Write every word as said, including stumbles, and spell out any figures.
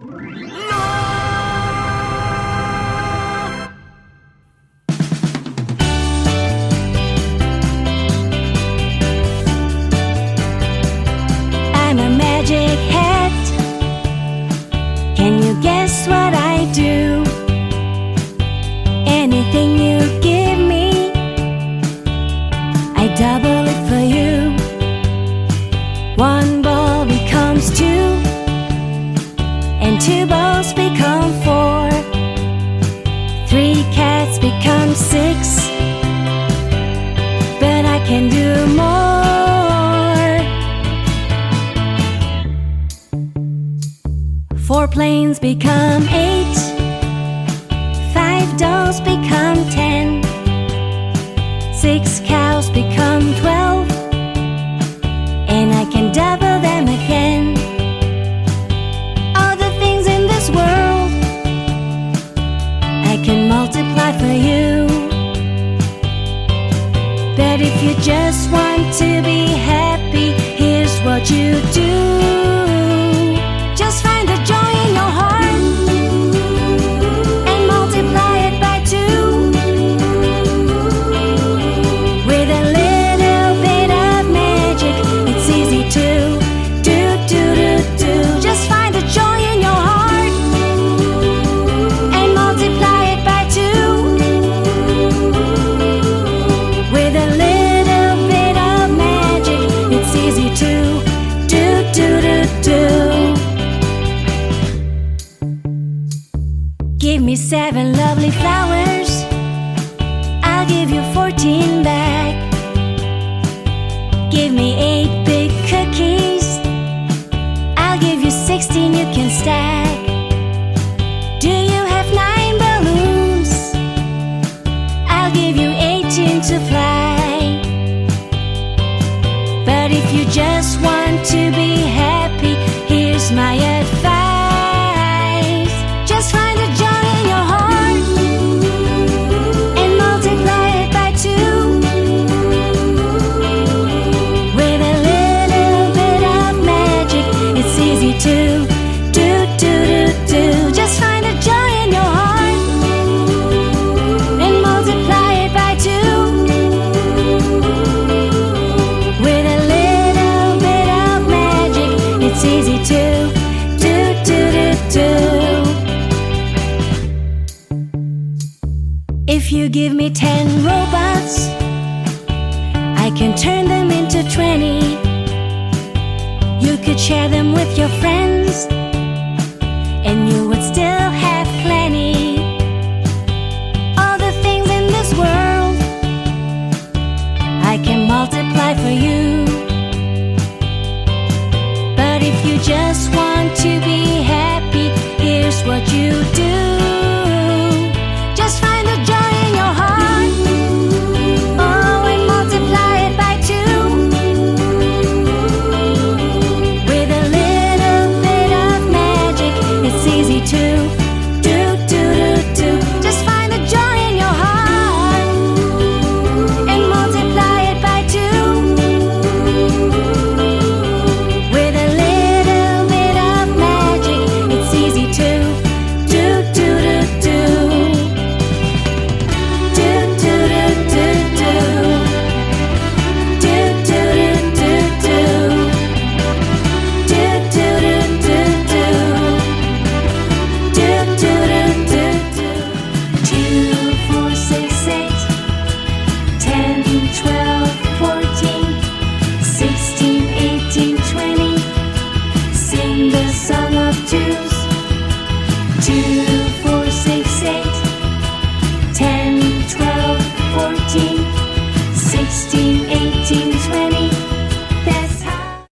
I'm a magic hat. Can you guess what I do? Anything you give me, I double it for you. One ball becomes two, and two balls become four. Three cats become six, but I can do more. Four planes become eight, five dolls become ten, six cows become twelve, and I can double them again. All the things in this world I can multiply for you. But if you just want to be happy, here's what you do. Just find the joy in your heart and multiply it by two. With a little bit of magic, it's easy to do, do, do, do. Just find the joy in your heart and multiply it by two. With a little bit of magic, it's easy to do, do, do, do. Give me seven lovely flowers, I'll give you fourteen back. Give me eight big cookies, I'll give you sixteen you can stack. Do you have nine balloons? I'll give you eighteen to fly. But if you just want to be happy, here's my advice. Just find the joy in your heart and multiply it by two. With a little bit of magic, it's easy to do, do, do, do. Just find the joy in your heart and multiply it by two. With a little bit of magic, it's easy to do, do, do, do. If you give me ten robots, I can turn them into twenty. You could share them with your friends, and you would still have plenty. All the things in this world I can multiply for you. But if you just want to be happy, here's what you do. Just find the joy in your heart, oh, and multiply it by two. With a little bit of magic, it's easy to do, do, do, do. Just find the joy in your heart and multiply it by two. With a little bit of magic, it's easy to do, do, do, do. Two